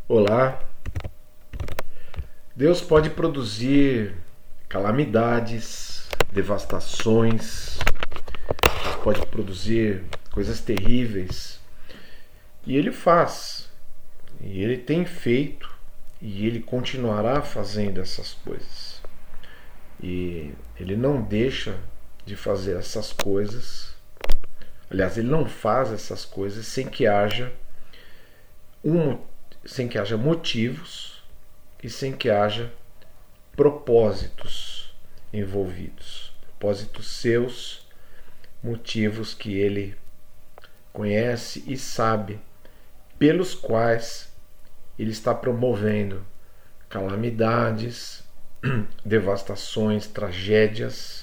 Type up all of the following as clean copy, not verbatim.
Olá. Deus pode produzir calamidades, devastações, pode produzir coisas terríveis. E Ele faz, e Ele tem feito, e Ele continuará fazendo essas coisas. E Ele não deixa de fazer essas coisas. Aliás, Ele não faz essas coisas sem que haja motivos e sem que haja propósitos envolvidos. Propósitos seus, motivos que Ele conhece e sabe, pelos quais Ele está promovendo calamidades, devastações, tragédias.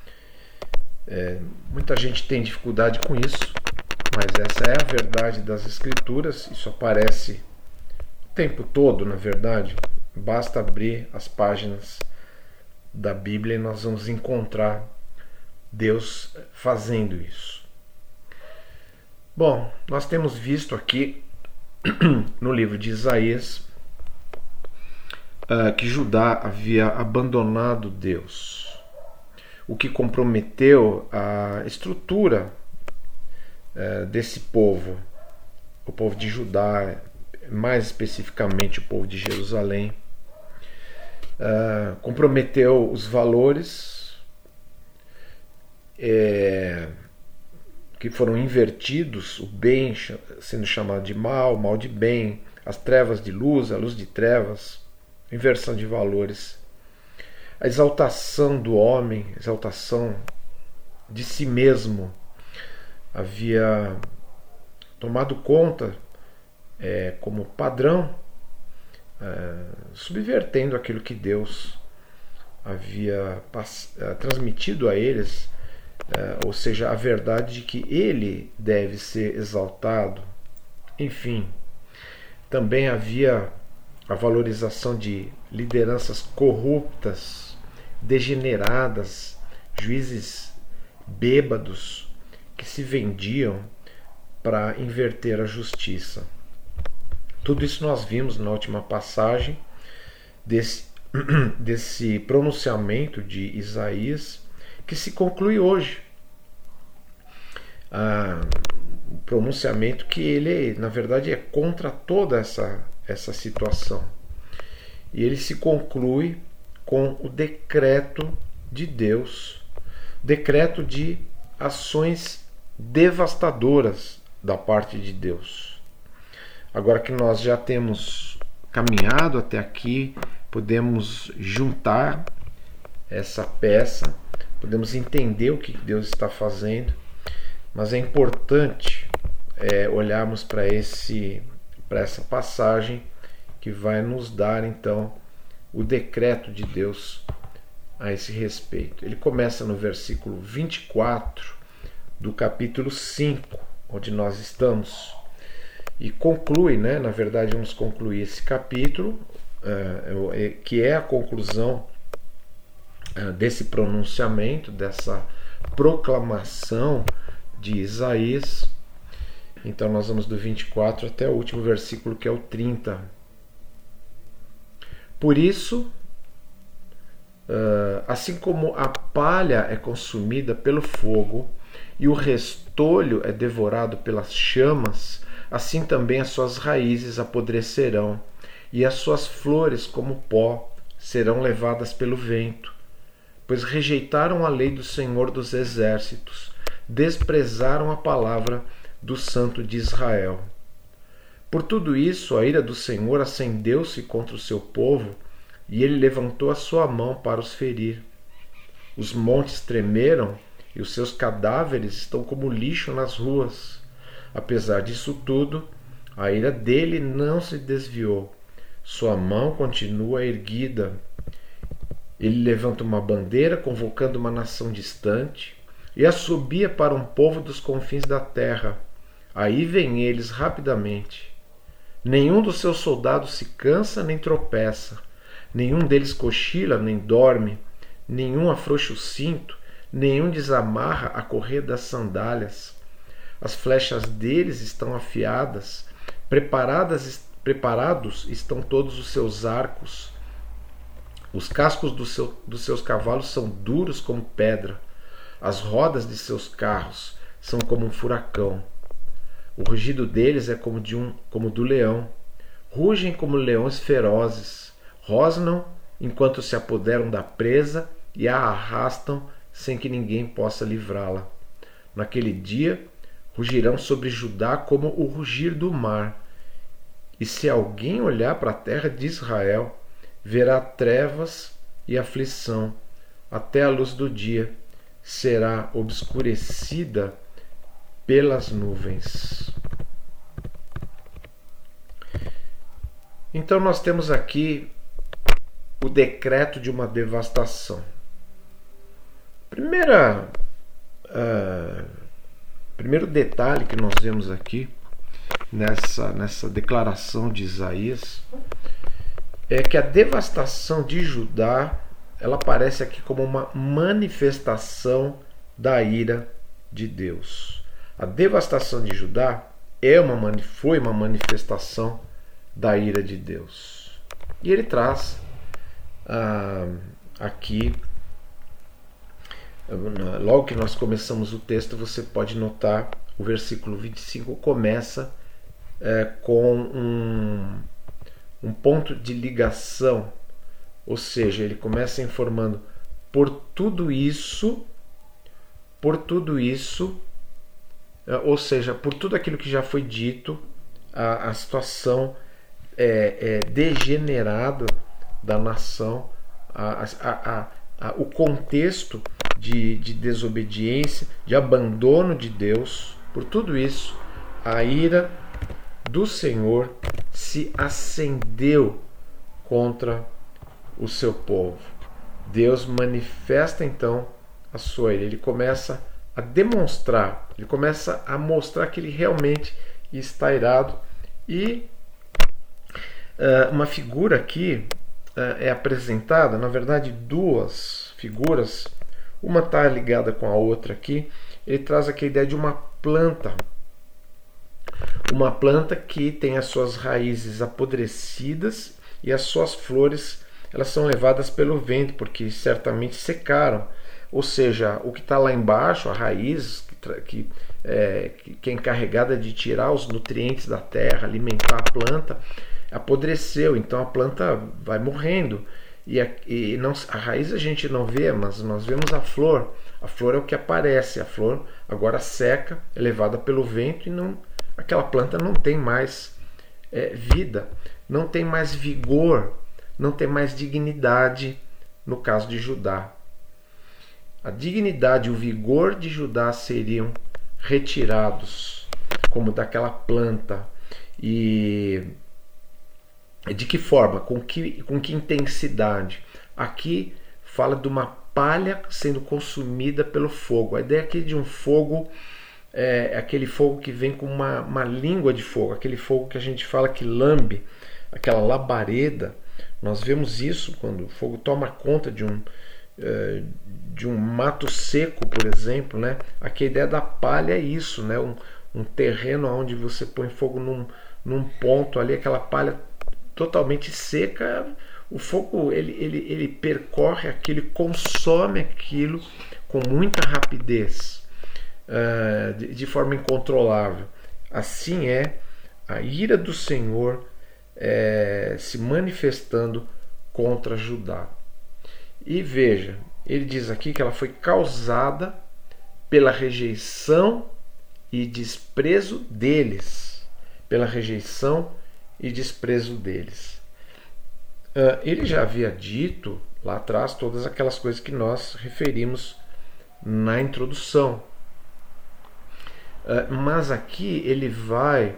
Muita gente tem dificuldade com isso, mas essa é a verdade das Escrituras. Isso aparece o tempo todo, na verdade. Basta abrir as páginas da Bíblia e nós vamos encontrar Deus fazendo isso. Bom, nós temos visto aqui no livro de Isaías que Judá havia abandonado Deus, o que comprometeu a estrutura desse povo, o povo de Judá, mais especificamente o povo de Jerusalém. Comprometeu os valores que foram invertidos, o bem sendo chamado de mal, o mal de bem, as trevas de luz, a luz de trevas, inversão de valores, a exaltação do homem, a exaltação de si mesmo, havia tomado conta como padrão, subvertendo aquilo que Deus havia transmitido a eles, ou seja, a verdade de que Ele deve ser exaltado. Enfim, também havia a valorização de lideranças corruptas, degeneradas, juízes bêbados que se vendiam para inverter a justiça. Tudo isso nós vimos na última passagem desse pronunciamento de Isaías, que se conclui hoje. O pronunciamento que ele, na verdade, é contra toda essa situação. E ele se conclui com o decreto de Deus, decreto de ações devastadoras da parte de Deus. Agora que nós já temos caminhado até aqui, podemos juntar essa peça, podemos entender o que Deus está fazendo, mas é importante olharmos para essa passagem que vai nos dar então o decreto de Deus a esse respeito. Ele começa no versículo 24 do capítulo 5, onde nós estamos, e conclui, na verdade vamos concluir esse capítulo, que é a conclusão desse pronunciamento, dessa proclamação de Isaías. Então nós vamos do 24 até o último versículo, que é o 30. Por isso, assim como a palha é consumida pelo fogo e o restolho é devorado pelas chamas, assim também as suas raízes apodrecerão e as suas flores, como pó, serão levadas pelo vento, pois rejeitaram a lei do Senhor dos Exércitos, desprezaram a palavra do Santo de Israel. Por tudo isso, a ira do Senhor acendeu-se contra o seu povo, e ele levantou a sua mão para os ferir. Os montes tremeram, e os seus cadáveres estão como lixo nas ruas. Apesar disso tudo, a ira dele não se desviou. Sua mão continua erguida. Ele levanta uma bandeira, convocando uma nação distante, e assobia para um povo dos confins da terra. Aí vêm eles rapidamente. Nenhum dos seus soldados se cansa nem tropeça. Nenhum deles cochila nem dorme. Nenhum afrouxa o cinto. Nenhum desamarra a correia das sandálias. As flechas deles estão afiadas, preparadas preparados estão todos os seus arcos. Os cascos dos seus cavalos são duros como pedra. As rodas de seus carros são como um furacão. O rugido deles é como do leão. Rugem como leões ferozes. Rosnam enquanto se apoderam da presa e a arrastam sem que ninguém possa livrá-la. Naquele dia, rugirão sobre Judá como o rugir do mar. E se alguém olhar para a terra de Israel, verá trevas e aflição, até a luz do dia será obscurecida pelas nuvens. Então nós temos aqui o decreto de uma devastação. Primeiro detalhe que nós vemos aqui nessa declaração de Isaías é que a devastação de Judá, ela aparece aqui como uma manifestação da ira de Deus. A devastação de Judá foi uma manifestação da ira de Deus. E ele traz aqui, logo que nós começamos o texto, você pode notar, o versículo 25 começa com um ponto de ligação, ou seja, ele começa informando por tudo isso, ou seja, por tudo aquilo que já foi dito, a situação degenerada da nação, o contexto de desobediência, de abandono de Deus. Por tudo isso, a ira do Senhor se acendeu contra o seu povo. Deus manifesta então a sua ira. Ele começa a demonstrar, ele começa a mostrar que ele realmente está irado. E uma figura aqui é apresentada, na verdade duas figuras, uma está ligada com a outra aqui. Ele traz aqui a ideia de uma planta que tem as suas raízes apodrecidas e as suas flores, elas são levadas pelo vento, porque certamente secaram. Ou seja, o que está lá embaixo, a raiz, que é encarregada de tirar os nutrientes da terra, alimentar a planta, apodreceu, então a planta vai morrendo. E não, a raiz a gente não vê, mas nós vemos a flor. A flor é o que aparece. A flor agora seca, é levada pelo vento e aquela planta não tem mais vida, não tem mais vigor, não tem mais dignidade. No caso de Judá, a dignidade e o vigor de Judá seriam retirados, como daquela planta. E de que forma? Com que intensidade? Aqui fala de uma palha sendo consumida pelo fogo. A ideia aqui de um fogo é aquele fogo que vem com uma língua de fogo, aquele fogo que a gente fala que lambe, aquela labareda. Nós vemos isso quando o fogo toma conta de um mato seco, por exemplo, né? Aqui a ideia da palha é isso, né? Um terreno onde você põe fogo num ponto ali, aquela palha totalmente seca, o fogo ele percorre aquilo, consome aquilo com muita rapidez, de forma incontrolável. Assim é a ira do Senhor se manifestando contra Judá. E veja, ele diz aqui que ela foi causada pela rejeição e desprezo deles. Pela rejeição e desprezo deles. Ele já havia dito lá atrás todas aquelas coisas que nós referimos na introdução. Mas aqui ele vai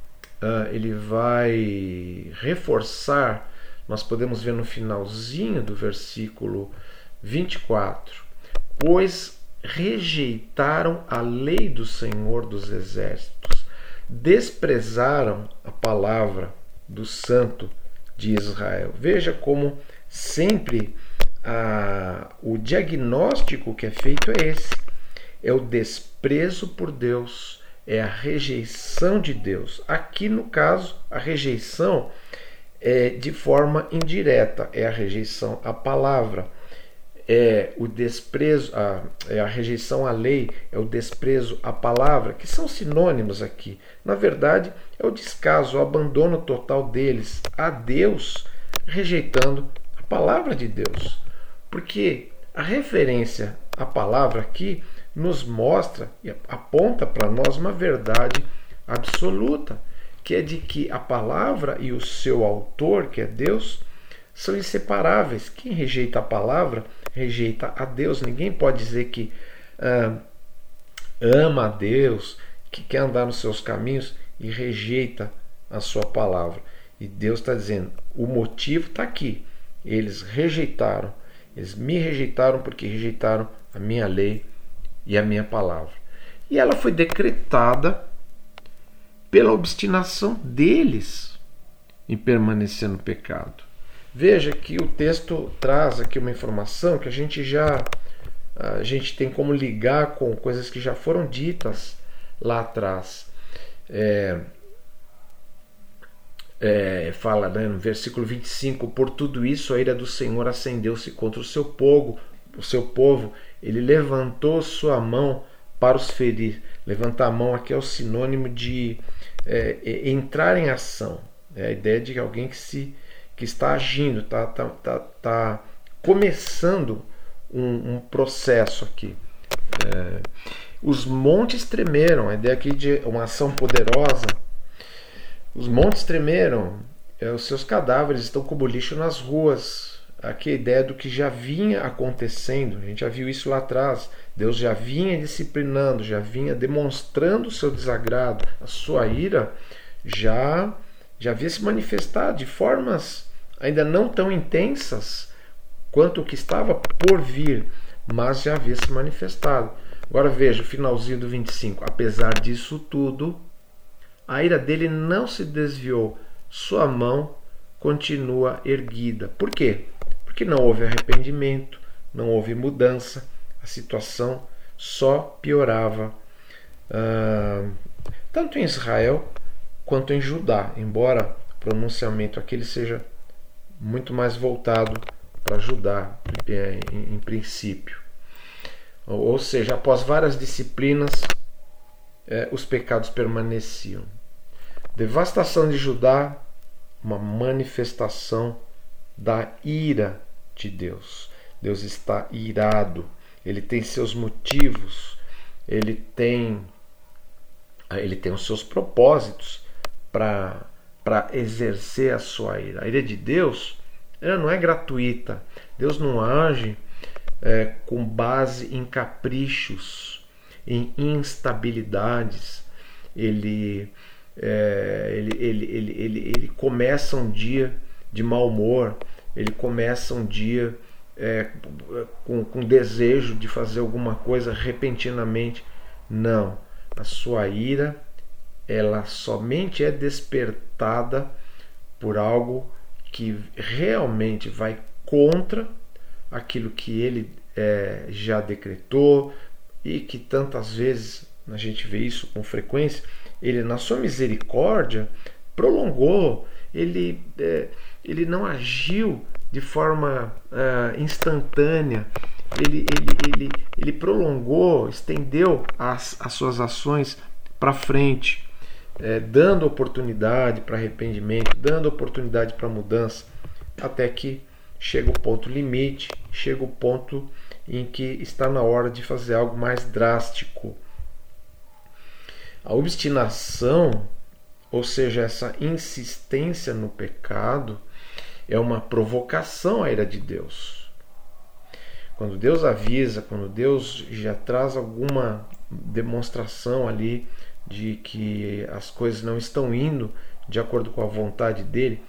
reforçar. Nós podemos ver no finalzinho do versículo 24: pois rejeitaram a lei do Senhor dos Exércitos, desprezaram a palavra do Santo de Israel. Veja como sempre o diagnóstico que é feito é esse: é o desprezo por Deus, é a rejeição de Deus. Aqui, no caso, a rejeição é de forma indireta, é a rejeição à palavra, é o desprezo, é a rejeição à lei, é o desprezo à palavra, que são sinônimos aqui. Na verdade, é o descaso, o abandono total deles a Deus, rejeitando a palavra de Deus. Porque a referência à palavra aqui nos mostra e aponta para nós uma verdade absoluta, que é de que a palavra e o seu autor, que é Deus, são inseparáveis. Quem rejeita a palavra, rejeita a Deus. Ninguém pode dizer que ama a Deus, que quer andar nos seus caminhos e rejeita a sua palavra. E Deus está dizendo, o motivo está aqui. Eles rejeitaram, eles me rejeitaram porque rejeitaram a minha lei e a minha palavra. E ela foi decretada pela obstinação deles em permanecer no pecado. Veja que o texto traz aqui uma informação que a gente tem como ligar com coisas que já foram ditas lá atrás. Fala, né, no versículo 25: por tudo isso a ira do Senhor acendeu-se contra o seu povo, ele levantou sua mão para os ferir. Levantar a mão aqui é o sinônimo de entrar em ação. É a ideia de alguém que está agindo, está começando um processo aqui. Os montes tremeram, a ideia aqui de uma ação poderosa. Os montes tremeram, os seus cadáveres estão como lixo nas ruas. Aqui a ideia do que já vinha acontecendo, a gente já viu isso lá atrás. Deus já vinha disciplinando, já vinha demonstrando o seu desagrado, a sua ira já havia se manifestado de formas ainda não tão intensas quanto o que estava por vir, mas já havia se manifestado. Agora veja o finalzinho do 25. Apesar disso tudo, a ira dele não se desviou, sua mão continua erguida. Por quê? Porque não houve arrependimento, não houve mudança, a situação só piorava, tanto em Israel quanto em Judá, embora o pronunciamento aqui seja muito mais voltado para Judá, em princípio. Ou seja, após várias disciplinas, os pecados permaneciam. Devastação de Judá, uma manifestação da ira de Deus. Deus está irado, ele tem seus motivos, ele tem os seus propósitos para exercer a sua ira. A ira de Deus, ela não é gratuita. Deus não age com base em caprichos, em instabilidades. Ele começa um dia de mau humor, ele começa um dia com desejo de fazer alguma coisa repentinamente. Não, a sua ira, ela somente é despertada por algo que realmente vai contra aquilo que ele já decretou, e que tantas vezes a gente vê isso com frequência. Ele, na sua misericórdia, prolongou, ele não agiu de forma instantânea, ele prolongou, estendeu as suas ações para frente, dando oportunidade para arrependimento, dando oportunidade para mudança, até que chega o ponto limite, chega o ponto em que está na hora de fazer algo mais drástico. A obstinação, ou seja, essa insistência no pecado, é uma provocação à ira de Deus. Quando Deus avisa, quando Deus já traz alguma demonstração ali de que as coisas não estão indo de acordo com a vontade dele,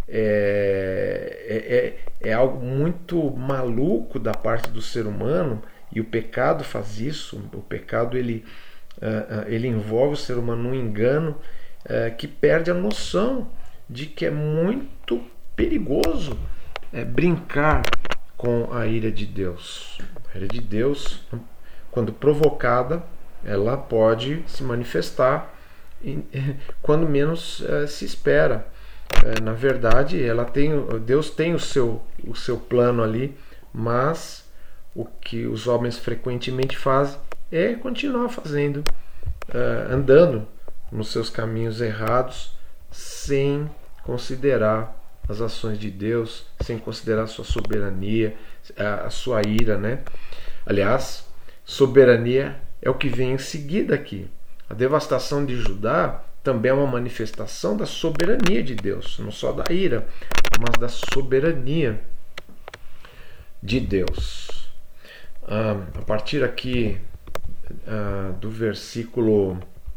é algo muito maluco da parte do ser humano, e o pecado faz isso. O pecado ele envolve o ser humano num engano que perde a noção de que é muito perigoso brincar com a ira de Deus. A ira de Deus, quando provocada, ela pode se manifestar quando menos se espera. Na verdade, Deus tem o seu plano ali, mas o que os homens frequentemente fazem é continuar fazendo, andando nos seus caminhos errados, sem considerar as ações de Deus, sem considerar a sua soberania, a sua ira, né? Aliás, soberania é o que vem em seguida aqui. A devastação de Judá também é uma manifestação da soberania de Deus, não só da ira, mas da soberania de Deus. A partir aqui do versículo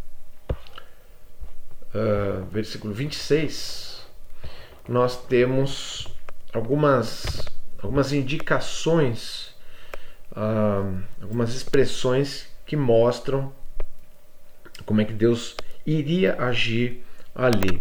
26, nós temos algumas indicações, algumas expressões que mostram como é que Deus iria agir ali.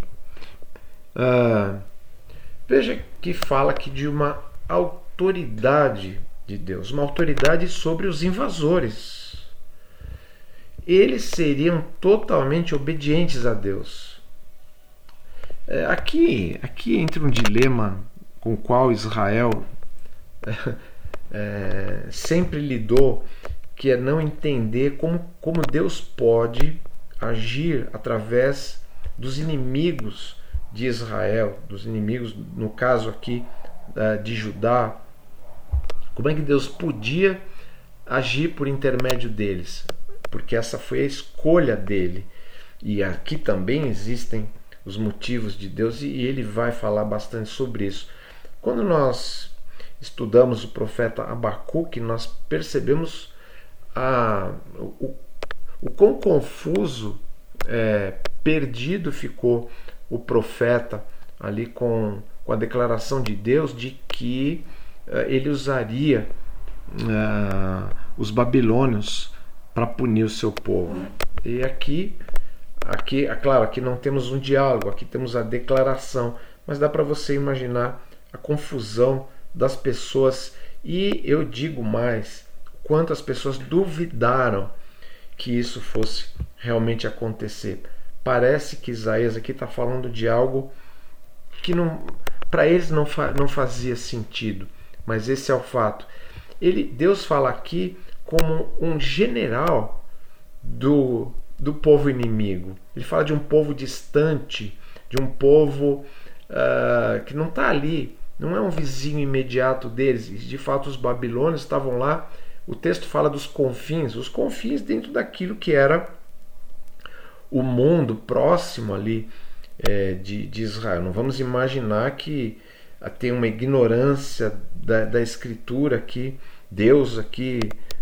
Veja que fala aqui de uma autoridade de Deus, uma autoridade sobre os invasores. Eles seriam totalmente obedientes a Deus. Aqui entra um dilema com o qual Israel sempre lidou, que é não entender como Deus pode agir através dos inimigos de Israel, dos inimigos, no caso aqui de Judá. Como é que Deus podia agir por intermédio deles? Porque essa foi a escolha dele. E aqui também existem os motivos de Deus, e ele vai falar bastante sobre isso. Quando nós estudamos o profeta Abacuque, nós percebemos o quão confuso, perdido ficou o profeta ali com a declaração de Deus de que ele usaria os babilônios para punir o seu povo. E aqui, claro, aqui não temos um diálogo, aqui temos a declaração, mas dá para você imaginar a confusão das pessoas, e eu digo mais, quantas pessoas duvidaram que isso fosse realmente acontecer. Parece que Isaías aqui está falando de algo que para eles não fazia sentido, mas esse é o fato. Deus fala aqui como um general do povo inimigo. Ele fala de um povo distante, de um povo que não está ali, não é um vizinho imediato deles. De fato, os babilônios estavam lá. O texto fala dos confins, os confins dentro daquilo que era o mundo próximo ali de Israel. Não vamos imaginar que tem uma ignorância da Escritura aqui, Deus aqui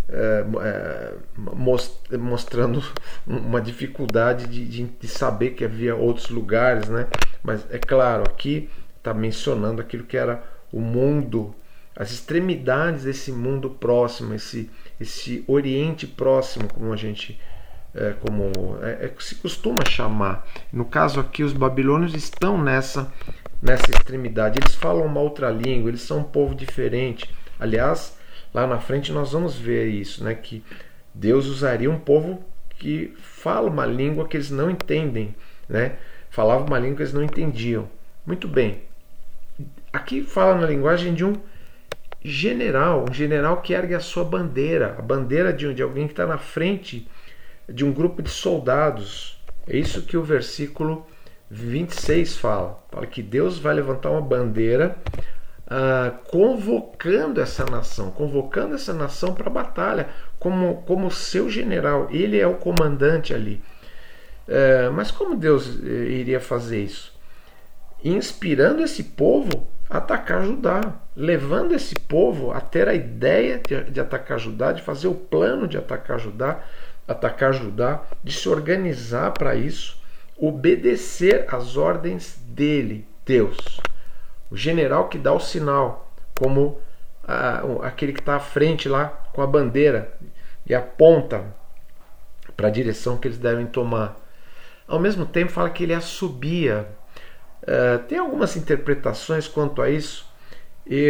mostrando uma dificuldade de saber que havia outros lugares, né? Mas é claro, aqui está mencionando aquilo que era o mundo, as extremidades desse mundo próximo, esse Oriente Próximo, como a gente se costuma chamar. No caso aqui, os babilônios estão nessa extremidade. Eles falam uma outra língua, eles são um povo diferente. Aliás, lá na frente nós vamos ver isso, né? Que Deus usaria um povo que fala uma língua que eles não entendem, né? Falava uma língua que eles não entendiam. Muito bem. Aqui fala na linguagem de um general que ergue a sua bandeira, a bandeira de alguém que está na frente de um grupo de soldados. É isso que o versículo 26 fala. Fala que Deus vai levantar uma bandeira convocando essa nação para a batalha, como seu general. Ele é o comandante ali. Mas como Deus iria fazer isso? Inspirando esse povo a atacar Judá, levando esse povo a ter a ideia de atacar Judá, de fazer o plano de atacar Judá, de se organizar para isso, obedecer às ordens dele, Deus. O general que dá o sinal, como aquele que está à frente lá com a bandeira e aponta para a direção que eles devem tomar. Ao mesmo tempo fala que ele assobia. Tem algumas interpretações quanto a isso.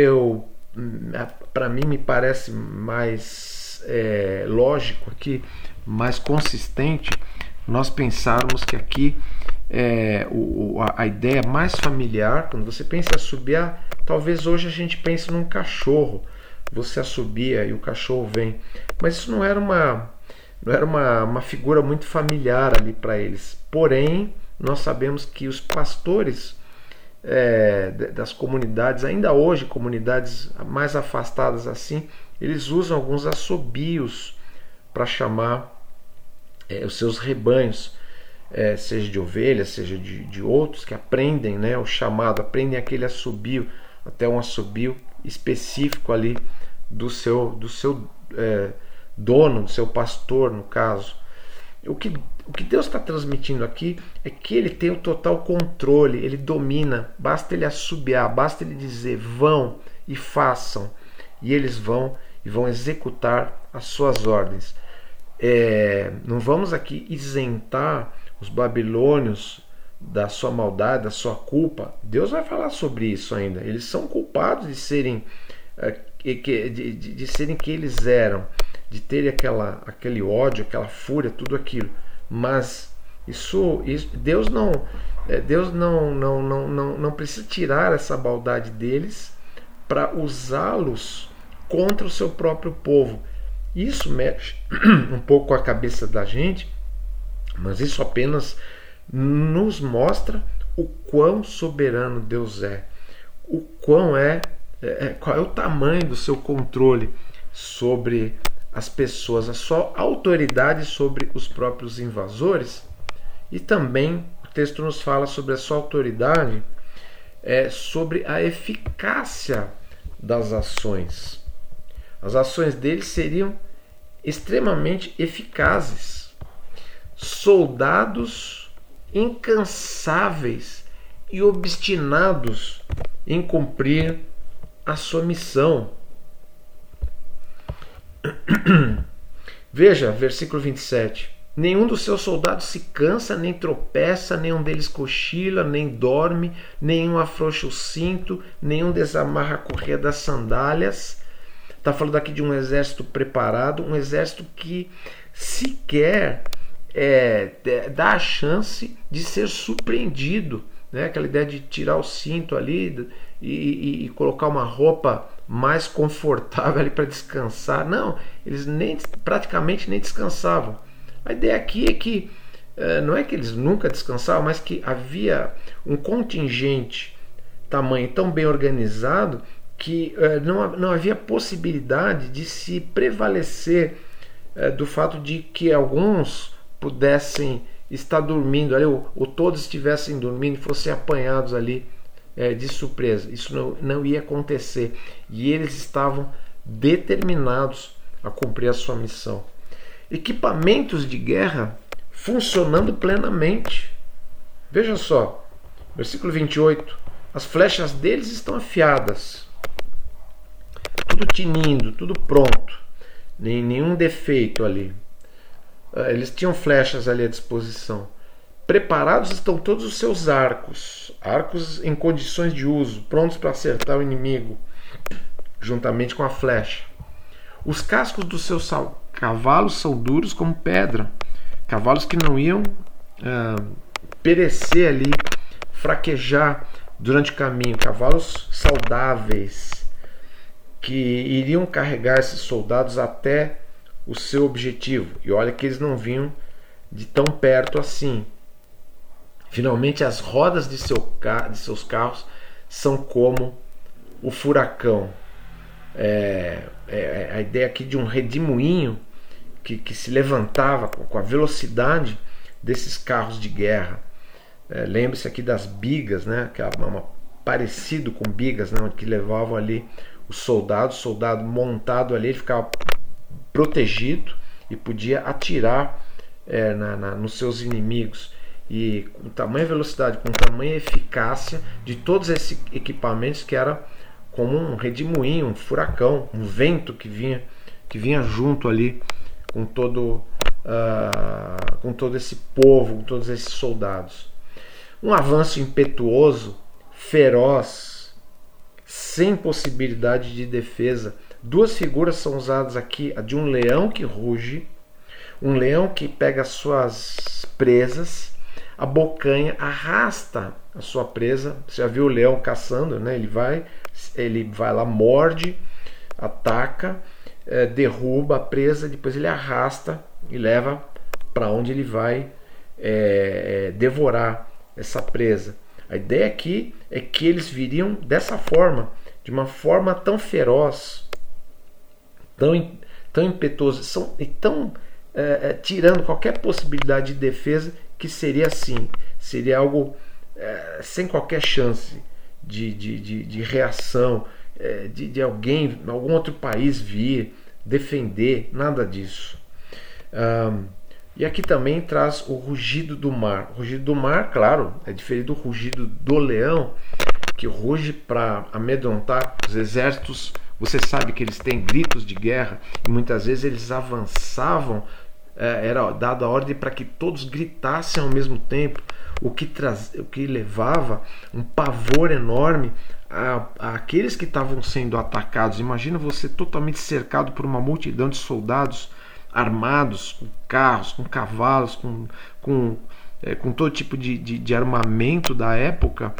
Para mim me parece mais lógico aqui mais consistente nós pensarmos que aqui a ideia mais familiar, quando você pensa em assobiar, talvez hoje a gente pense num cachorro. Você assobia e o cachorro vem. Mas isso não era uma figura muito familiar ali para eles. Porém, nós sabemos que os pastores das comunidades, ainda hoje, comunidades mais afastadas assim, eles usam alguns assobios para chamar os seus rebanhos, seja de ovelhas, seja de outros, que aprendem, né, o chamado, aprendem aquele assobio, até um assobio específico ali do seu dono, do seu pastor, no caso. O que Deus está transmitindo aqui é que Ele tem o total controle, Ele domina, basta Ele assobiar, basta Ele dizer vão e façam, e eles vão e vão executar as suas ordens. Não vamos aqui isentar os babilônios da sua maldade, da sua culpa. Deus vai falar sobre isso ainda. Eles são culpados de serem de serem que eles eram, de terem aquele ódio, aquela fúria, tudo aquilo. Mas Deus não precisa tirar essa maldade deles para usá-los contra o seu próprio povo. Isso mexe um pouco com a cabeça da gente, mas isso apenas nos mostra o quão soberano Deus é, qual é o tamanho do seu controle sobre as pessoas, a sua autoridade sobre os próprios invasores. E também o texto nos fala sobre a sua autoridade, sobre a eficácia das ações. As ações deles seriam extremamente eficazes. Soldados incansáveis e obstinados em cumprir a sua missão. Veja, versículo 27. Nenhum dos seus soldados se cansa, nem tropeça, nenhum deles cochila, nem dorme, nenhum afrouxa o cinto, nenhum desamarra a correia das sandálias. Está falando aqui de um exército preparado, um exército que sequer dá a chance de ser surpreendido, né? Aquela ideia de tirar o cinto ali e colocar uma roupa mais confortável ali para descansar. Não, eles praticamente nem descansavam. A ideia aqui é que não é que eles nunca descansavam, mas que havia um contingente tamanho tão bem organizado que não havia possibilidade de se prevalecer do fato de que alguns pudessem estar dormindo ali, ou todos estivessem dormindo e fossem apanhados ali de surpresa. Isso não ia acontecer. E eles estavam determinados a cumprir a sua missão. Equipamentos de guerra funcionando plenamente. Veja só, versículo 28. As flechas deles estão afiadas. Tudo tinindo, tudo pronto. Nenhum defeito ali. Eles tinham flechas ali à disposição. Preparados estão todos os seus arcos. Arcos em condições de uso, prontos para acertar o inimigo, juntamente com a flecha. Os cascos dos seus cavalos são duros como pedra. Cavalos que não iam perecer ali, fraquejar durante o caminho. Cavalos saudáveis que iriam carregar esses soldados até o seu objetivo. E olha que eles não vinham de tão perto assim. Finalmente, as rodas de seus carros são como o furacão. A ideia aqui de um redemoinho que se levantava com a velocidade desses carros de guerra. Lembre-se aqui das bigas, né? Que é parecido com bigas, né? Que levavam ali o soldado montado ali, ele ficava protegido e podia atirar nos seus inimigos. E com tamanha velocidade, com tamanha eficácia de todos esses equipamentos, que era como um redemoinho, um furacão, um vento que vinha junto ali com todo esse povo, com todos esses soldados. Um avanço impetuoso, feroz, sem possibilidade de defesa. Duas figuras são usadas aqui: a de um leão que ruge, Um leão que pega as suas presas, abocanha, arrasta a sua presa. Você já viu o leão caçando, né? Ele vai lá, morde, ataca, derruba a presa, depois ele arrasta e leva para onde ele vai devorar essa presa. A ideia aqui é que eles viriam dessa forma, de uma forma tão feroz, tão impetuosa, tão tirando qualquer possibilidade de defesa, que seria assim, seria algo sem qualquer chance de reação, de algum outro país vir defender, nada disso. E aqui também traz o rugido do mar. O rugido do mar, claro, é diferente do rugido do leão, que ruge para amedrontar os exércitos. Você sabe que eles têm gritos de guerra e muitas vezes eles avançavam, era dada a ordem para que todos gritassem ao mesmo tempo, o que levava um pavor enorme àqueles que estavam sendo atacados. Imagina você totalmente cercado por uma multidão de soldados armados, com carros, com cavalos, com todo tipo de armamento da época,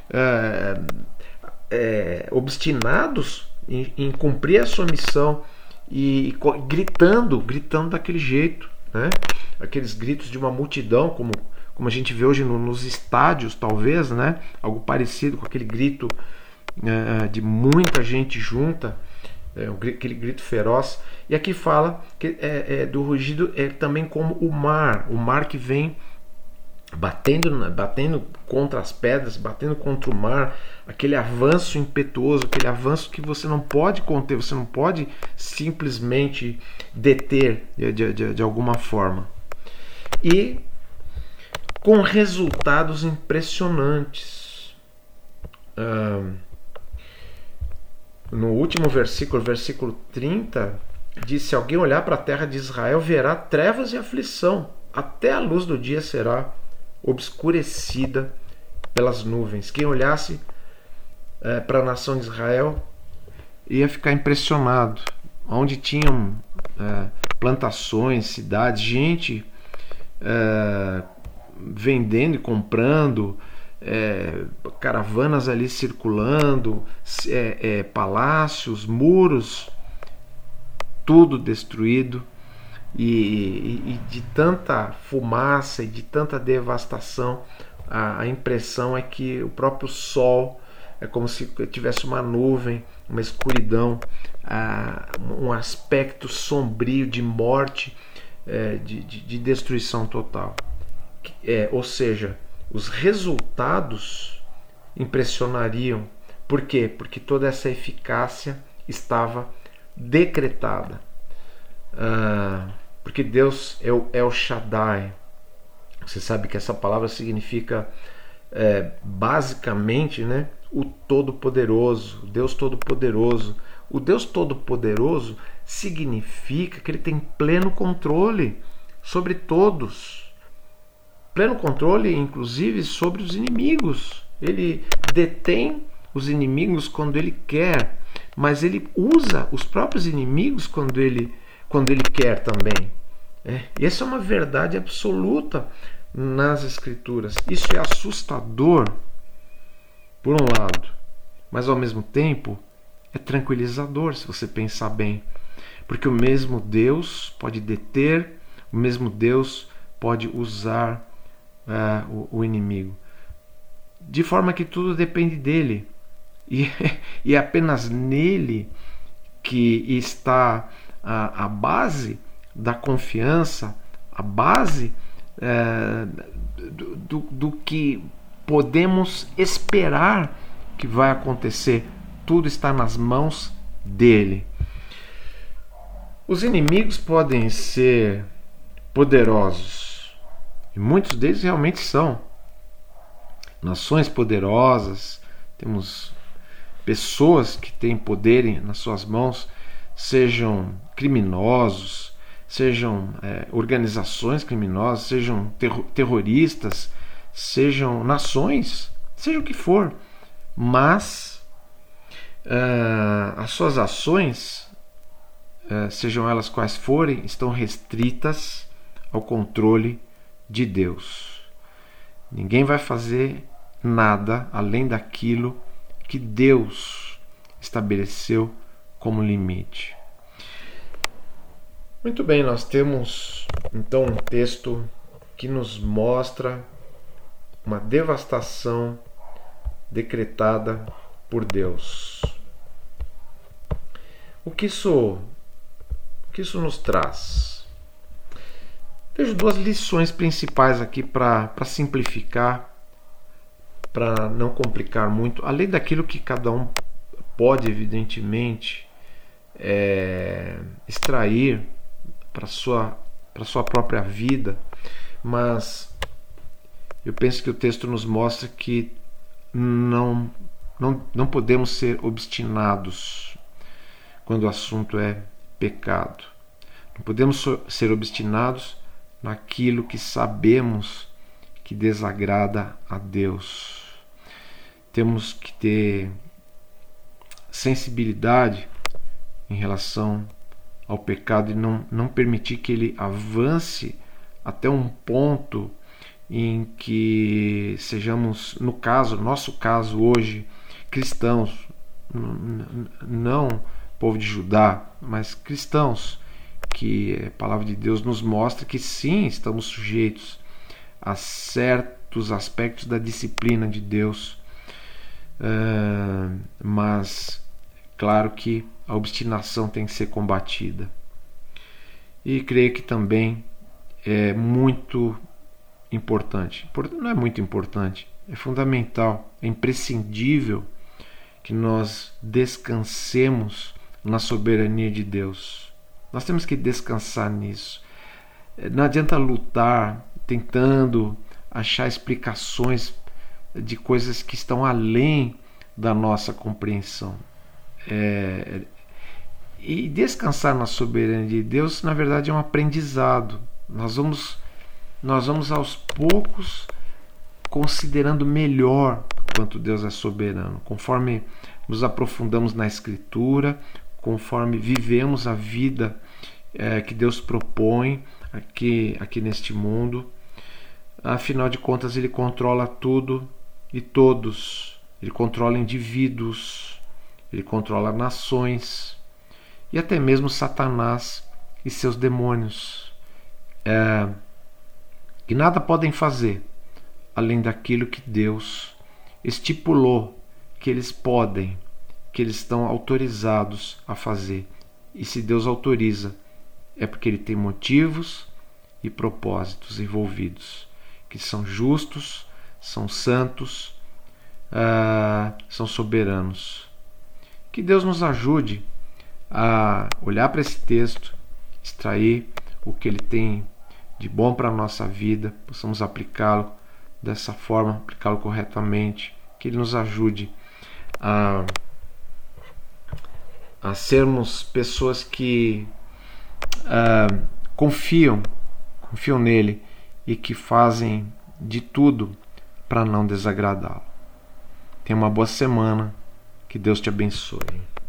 obstinados em cumprir a sua missão e gritando daquele jeito, né? Aqueles gritos de uma multidão, como a gente vê hoje nos estádios, talvez, né? Algo parecido com aquele grito de muita gente junta, aquele grito feroz. E aqui fala que do rugido também como o mar que vem batendo contra as pedras, batendo contra o mar, aquele avanço impetuoso, aquele avanço que você não pode conter, você não pode simplesmente deter de alguma forma. E com resultados impressionantes. No último versículo 30, diz: se alguém olhar para a terra de Israel, verá trevas e aflição, até a luz do dia será obscurecida pelas nuvens. Quem olhasse para a nação de Israel ia ficar impressionado. Onde tinham plantações, cidades, gente vendendo e comprando, caravanas ali circulando, palácios, muros, tudo destruído, e de tanta fumaça e de tanta devastação, a impressão é que o próprio sol é como se tivesse uma nuvem, uma escuridão, um aspecto sombrio de morte, de destruição total. Ou seja, os resultados impressionariam. Por quê? Porque toda essa eficácia estava decretada. Porque Deus é o Shaddai. Você sabe que essa palavra significa basicamente, né, o Todo-Poderoso, o Deus Todo-Poderoso. O Deus Todo-Poderoso significa que Ele tem pleno controle sobre todos. Pleno controle, inclusive, sobre os inimigos. Ele detém os inimigos quando Ele quer, mas Ele usa os próprios inimigos quando Ele quer também. E essa é uma verdade absoluta nas Escrituras. Isso é assustador, por um lado, mas ao mesmo tempo é tranquilizador, se você pensar bem, porque o mesmo Deus pode deter, o mesmo Deus pode usar o inimigo, de forma que tudo depende dele, e é apenas nele que está a base da confiança, a base do que podemos esperar que vai acontecer. Tudo está nas mãos dele. Os inimigos podem ser poderosos, e muitos deles realmente são. Nações poderosas, temos pessoas que têm poder nas suas mãos, sejam criminosos, sejam organizações criminosas, sejam terroristas, sejam nações, seja o que for, mas as suas ações, sejam elas quais forem, estão restritas ao controle de Deus. Ninguém vai fazer nada além daquilo que Deus estabeleceu como limite. Muito bem, nós temos então um texto que nos mostra uma devastação decretada por Deus. O que isso nos traz? Vejo duas lições principais aqui para simplificar, para não complicar muito, além daquilo que cada um pode, evidentemente, extrair para sua própria vida, mas eu penso que o texto nos mostra que não podemos ser obstinados quando o assunto é pecado. Não podemos ser obstinados naquilo que sabemos que desagrada a Deus. Temos que ter sensibilidade em relação ao pecado e não permitir que ele avance até um ponto em que sejamos, nosso caso hoje, cristãos, não povo de Judá, mas cristãos, que a palavra de Deus nos mostra que sim, estamos sujeitos a certos aspectos da disciplina de Deus, mas claro que a obstinação tem que ser combatida. E creio que também é muito importante, não é muito importante, é fundamental, é imprescindível que nós descansemos na soberania de Deus. Nós temos que descansar nisso. Não adianta lutar tentando achar explicações de coisas que estão além da nossa compreensão. E descansar na soberania de Deus, na verdade, é um aprendizado. Nós vamos aos poucos considerando melhor quanto Deus é soberano, conforme nos aprofundamos na Escritura, conforme vivemos a vida que Deus propõe aqui neste mundo. Afinal de contas, Ele controla tudo e todos. Ele controla indivíduos, Ele controla nações e até mesmo Satanás e seus demônios, que nada podem fazer além daquilo que Deus estipulou que eles podem, que eles estão autorizados a fazer. E se Deus autoriza, é porque Ele tem motivos e propósitos envolvidos, que são justos, são santos, são soberanos. Que Deus nos ajude a olhar para esse texto, extrair o que Ele tem de bom para a nossa vida, possamos aplicá-lo dessa forma, aplicá-lo corretamente, que Ele nos ajude a sermos pessoas que confiam nele e que fazem de tudo para não desagradá-lo. Tenha uma boa semana, que Deus te abençoe.